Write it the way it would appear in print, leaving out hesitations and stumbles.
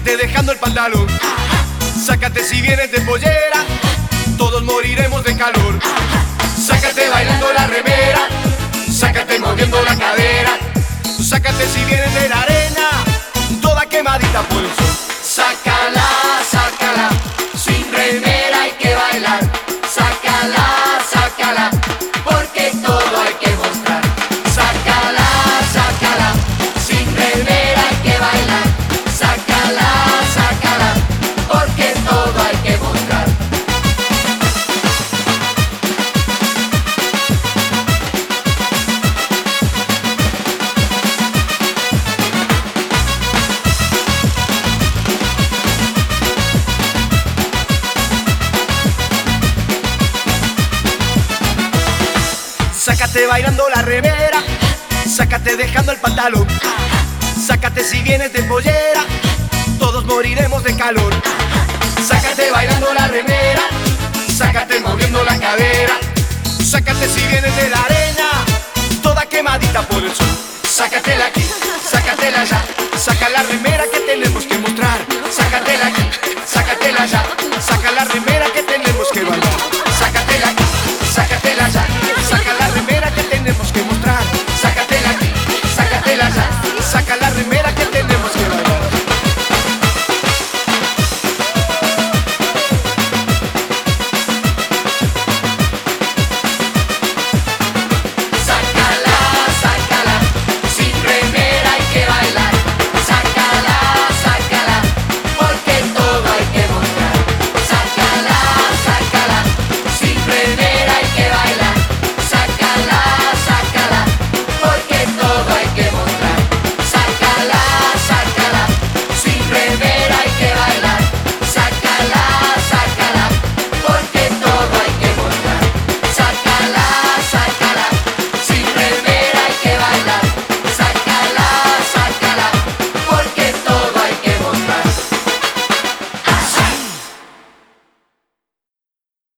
Sácate dejando el pantalón. Sácate si vienes de pollera, todos moriremos de calor. Sácate bailando la remera, sácate moviendo la cadera. Sácate si vienes de la arena, toda quemadita por el sol. Sácala, sácala, sin remera hay que bailar. Sácala, sácala, porque todo hay que mostrar. Sácala, sácala, sin remera hay que bailar. Sácala, sácala, porque todo hay que mostrar. Sácate bailando la remera, sácate dejando el pantalón. Sácate si vienes de pollera, todos moriremos de calor. Sácate bailando la remera, sácate moviendo la cadera. Sácate si vienes de la arena, toda quemadita por el sol. Sácatela aquí, sácatela allá, saca la remera que tenemos que mostrar. Sácatela aquí, sácatela allá, saca la remera que tenemos que bailar.